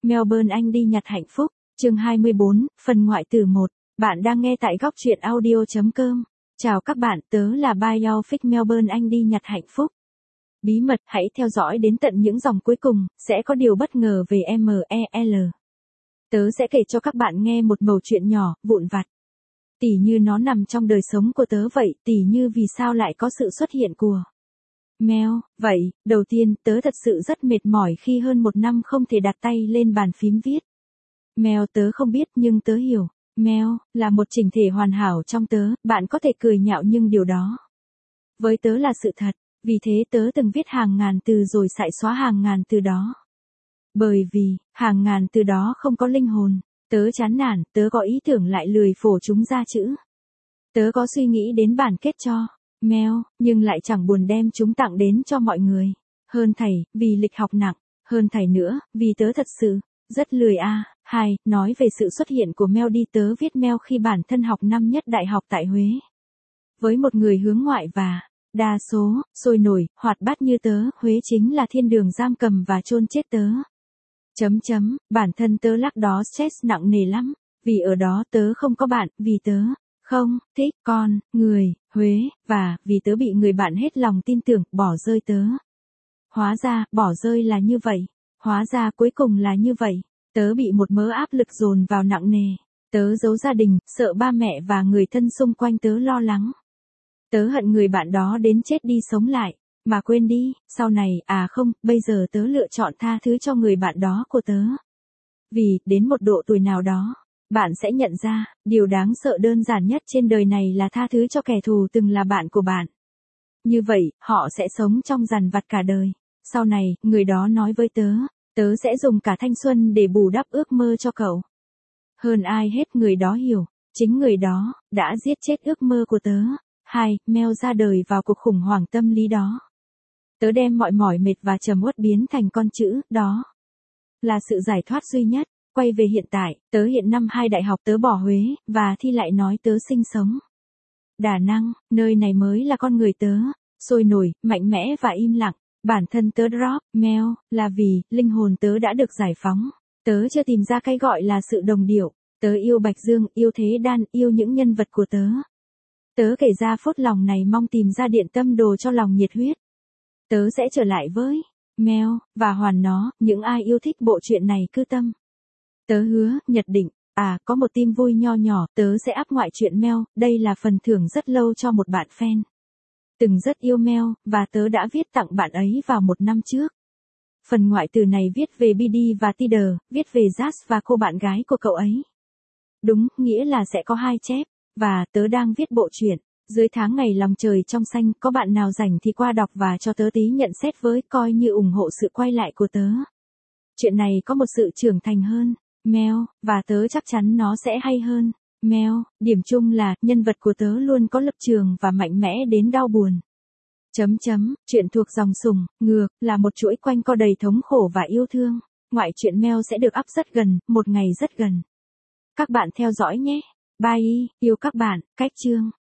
Melbourne Anh đi nhặt hạnh phúc, chương 24, phần ngoại tử 1. Bạn đang nghe tại góc truyện audio.com. Chào các bạn, tớ là Biofic Melbourne Anh đi nhặt hạnh phúc. Bí mật, hãy theo dõi đến tận những dòng cuối cùng, sẽ có điều bất ngờ về MEL. Tớ sẽ kể cho các bạn nghe một mẩu chuyện nhỏ, vụn vặt. Tỉ như nó nằm trong đời sống của tớ vậy, tỉ như vì sao lại có sự xuất hiện của Mel. Vậy, đầu tiên, tớ thật sự rất mệt mỏi khi hơn một năm không thể đặt tay lên bàn phím viết. Mel tớ không biết nhưng tớ hiểu. Mel là một chỉnh thể hoàn hảo trong tớ, bạn có thể cười nhạo nhưng điều đó với tớ là sự thật, vì thế tớ từng viết hàng ngàn từ rồi sải xóa hàng ngàn từ đó. Bởi vì, hàng ngàn từ đó không có linh hồn, tớ chán nản, tớ có ý tưởng lại lười phổ chúng ra chữ. Tớ có suy nghĩ đến bản kết cho Mel, nhưng lại chẳng buồn đem chúng tặng đến cho mọi người. Hơn thầy, vì lịch học nặng, hơn thầy nữa, vì tớ thật sự rất lười a. Nói về sự xuất hiện của Mel đi, tớ viết Mel khi bản thân học năm nhất đại học tại Huế. Với một người hướng ngoại và đa số sôi nổi, hoạt bát như tớ, Huế chính là thiên đường giam cầm và chôn chết tớ. Bản thân tớ lúc đó stress nặng nề lắm, vì ở đó tớ không có bạn, vì tớ không thích con người Huế, và vì tớ bị người bạn hết lòng tin tưởng, bỏ rơi tớ. Hóa ra, bỏ rơi là như vậy. Hóa ra cuối cùng là như vậy. Tớ bị một mớ áp lực dồn vào nặng nề. Tớ giấu gia đình, sợ ba mẹ và người thân xung quanh tớ lo lắng. Tớ hận người bạn đó đến chết đi sống lại. Mà quên đi, sau này, bây giờ tớ lựa chọn tha thứ cho người bạn đó của tớ. Vì, đến một độ tuổi nào đó, bạn sẽ nhận ra, điều đáng sợ đơn giản nhất trên đời này là tha thứ cho kẻ thù từng là bạn của bạn. Như vậy, họ sẽ sống trong dằn vặt cả đời. Sau này, người đó nói với tớ sẽ dùng cả thanh xuân để bù đắp ước mơ cho cậu. Hơn ai hết người đó hiểu, chính người đó, đã giết chết ước mơ của tớ. Mel ra đời vào cuộc khủng hoảng tâm lý đó. Tớ đem mọi mỏi mệt và trầm uất biến thành con chữ, đó là sự giải thoát duy nhất. Quay về hiện tại, tớ hiện năm 2 đại học, tớ bỏ Huế, và thi lại nói tớ sinh sống Đà Nẵng, nơi này mới là con người tớ, sôi nổi, mạnh mẽ và im lặng. Bản thân tớ drop Mel là vì linh hồn tớ đã được giải phóng. Tớ chưa tìm ra cái gọi là sự đồng điệu. Tớ yêu Bạch Dương, yêu Thế Đan, yêu những nhân vật của tớ. Tớ kể ra phốt lòng này mong tìm ra điện tâm đồ cho lòng nhiệt huyết. Tớ sẽ trở lại với Mel và hoàn nó, những ai yêu thích bộ truyện này cứ tâm. Tớ hứa, nhật định, có một tin vui nho nhỏ, tớ sẽ áp ngoại truyện Mel, đây là phần thưởng rất lâu cho một bạn fan. Từng rất yêu Mel, và tớ đã viết tặng bạn ấy vào một năm trước. Phần ngoại từ này viết về Biddy và Tider, viết về Jazz và cô bạn gái của cậu ấy. Đúng, nghĩa là sẽ có 2 chép, và tớ đang viết bộ truyện. Dưới tháng ngày lòng trời trong xanh, có bạn nào rảnh thì qua đọc và cho tớ tí nhận xét với, coi như ủng hộ sự quay lại của tớ. Chuyện này có một sự trưởng thành hơn Mel, và tớ chắc chắn nó sẽ hay hơn Mel. Điểm chung là, nhân vật của tớ luôn có lập trường và mạnh mẽ đến đau buồn. Chuyện thuộc dòng sủng, ngược, là một chuỗi quanh co đầy thống khổ và yêu thương. Ngoại truyện Mel sẽ được up rất gần, một ngày rất gần. Các bạn theo dõi nhé. Bye, yêu các bạn, cách chương.